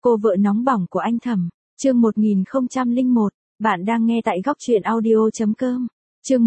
Cô vợ nóng bỏng của anh Thẩm, chương 1001, bạn đang nghe tại góc truyện audio.com. Chương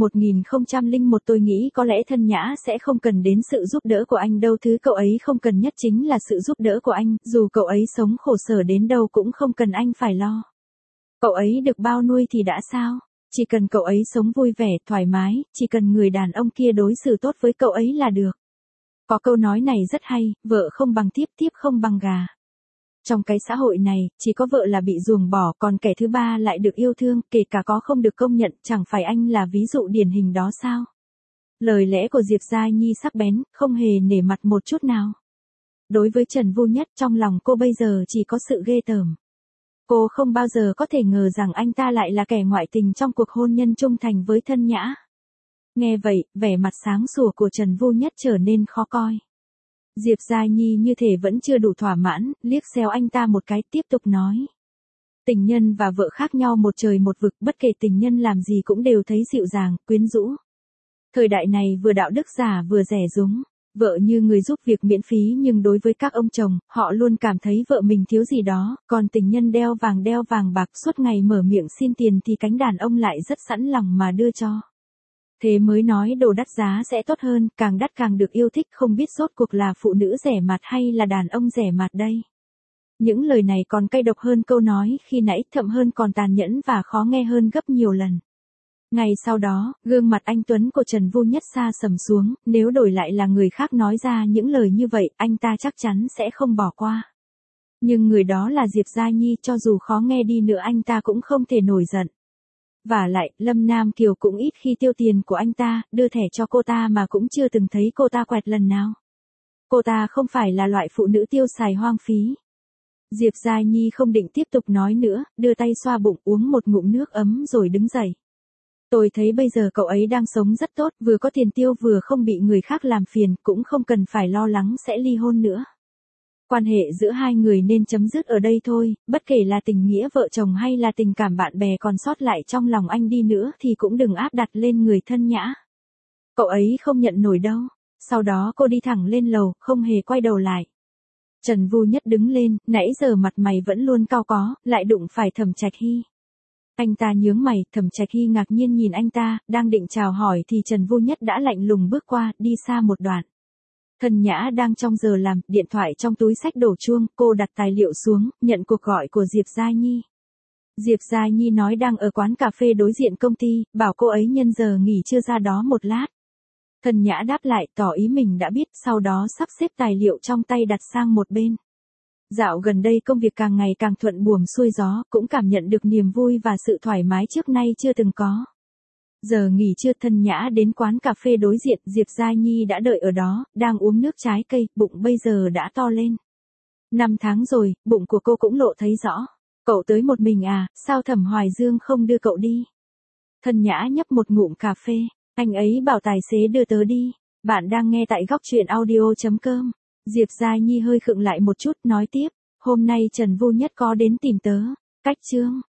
1001 tôi nghĩ có lẽ Thân Nhã sẽ không cần đến sự giúp đỡ của anh đâu, thứ cậu ấy không cần nhất chính là sự giúp đỡ của anh, dù cậu ấy sống khổ sở đến đâu cũng không cần anh phải lo. Cậu ấy được bao nuôi thì đã sao? Chỉ cần cậu ấy sống vui vẻ, thoải mái, chỉ cần người đàn ông kia đối xử tốt với cậu ấy là được. Có câu nói này rất hay, vợ không bằng thiếp, thiếp không bằng gà. Trong cái xã hội này, chỉ có vợ là bị ruồng bỏ, còn kẻ thứ ba lại được yêu thương, kể cả có không được công nhận, chẳng phải anh là ví dụ điển hình đó sao? Lời lẽ của Diệp Giai Nhi sắc bén, không hề nể mặt một chút nào. Đối với Trần Vu Nhất, trong lòng cô bây giờ chỉ có sự ghê tởm. Cô không bao giờ có thể ngờ rằng anh ta lại là kẻ ngoại tình trong cuộc hôn nhân trung thành với Thân Nhã. Nghe vậy, vẻ mặt sáng sủa của Trần Vu Nhất trở nên khó coi. Diệp Giai Nhi như thể vẫn chưa đủ thỏa mãn, liếc xéo anh ta một cái, tiếp tục nói. Tình nhân và vợ khác nhau một trời một vực, bất kể tình nhân làm gì cũng đều thấy dịu dàng, quyến rũ. Thời đại này vừa đạo đức giả vừa rẻ rúng, vợ như người giúp việc miễn phí, nhưng đối với các ông chồng, họ luôn cảm thấy vợ mình thiếu gì đó, còn tình nhân đeo vàng bạc suốt ngày mở miệng xin tiền thì cánh đàn ông lại rất sẵn lòng mà đưa cho. Thế mới nói đồ đắt giá sẽ tốt hơn, càng đắt càng được yêu thích, không biết rốt cuộc là phụ nữ rẻ mạt hay là đàn ông rẻ mạt đây. Những lời này còn cay độc hơn câu nói khi nãy, thậm hơn còn tàn nhẫn và khó nghe hơn gấp nhiều lần. Ngày sau đó, gương mặt anh Tuấn của Trần Vu Nhất xa sầm xuống, nếu đổi lại là người khác nói ra những lời như vậy, anh ta chắc chắn sẽ không bỏ qua. Nhưng người đó là Diệp Giai Nhi, cho dù khó nghe đi nữa anh ta cũng không thể nổi giận. Vả lại, Lâm Nam Kiều cũng ít khi tiêu tiền của anh ta, đưa thẻ cho cô ta mà cũng chưa từng thấy cô ta quẹt lần nào. Cô ta không phải là loại phụ nữ tiêu xài hoang phí. Diệp Giai Nhi không định tiếp tục nói nữa, đưa tay xoa bụng uống một ngụm nước ấm rồi đứng dậy. Tôi thấy bây giờ cậu ấy đang sống rất tốt, vừa có tiền tiêu vừa không bị người khác làm phiền, cũng không cần phải lo lắng sẽ ly hôn nữa. Quan hệ giữa hai người nên chấm dứt ở đây thôi, bất kể là tình nghĩa vợ chồng hay là tình cảm bạn bè còn sót lại trong lòng anh đi nữa thì cũng đừng áp đặt lên người Thân Nhã. Cậu ấy không nhận nổi đâu. Sau đó cô đi thẳng lên lầu, không hề quay đầu lại. Trần Vu Nhất đứng lên, nãy giờ mặt mày vẫn luôn cau có, lại đụng phải Thẩm Trạch Hy. Anh ta nhướng mày, Thẩm Trạch Hy ngạc nhiên nhìn anh ta, đang định chào hỏi thì Trần Vu Nhất đã lạnh lùng bước qua, đi xa một đoạn. Thân Nhã đang trong giờ làm, điện thoại trong túi xách đổ chuông, cô đặt tài liệu xuống, nhận cuộc gọi của Diệp Giai Nhi. Diệp Giai Nhi nói đang ở quán cà phê đối diện công ty, bảo cô ấy nhân giờ nghỉ trưa ra đó một lát. Thân Nhã đáp lại, tỏ ý mình đã biết, sau đó sắp xếp tài liệu trong tay đặt sang một bên. Dạo gần đây công việc càng ngày càng thuận buồm xuôi gió, cũng cảm nhận được niềm vui và sự thoải mái trước nay chưa từng có. Giờ nghỉ trưa Thân Nhã đến quán cà phê đối diện, Diệp Giai Nhi đã đợi ở đó, đang uống nước trái cây, bụng bây giờ đã to lên. 5 tháng rồi, bụng của cô cũng lộ thấy rõ. Cậu tới một mình à, sao Thẩm Hoài Dương không đưa cậu đi? Thân Nhã nhấp một ngụm cà phê, anh ấy bảo tài xế đưa tớ đi. Bạn đang nghe tại góc truyện audio.com. Diệp Giai Nhi hơi khựng lại một chút, nói tiếp, hôm nay Trần Vu Nhất có đến tìm tớ. Cách chương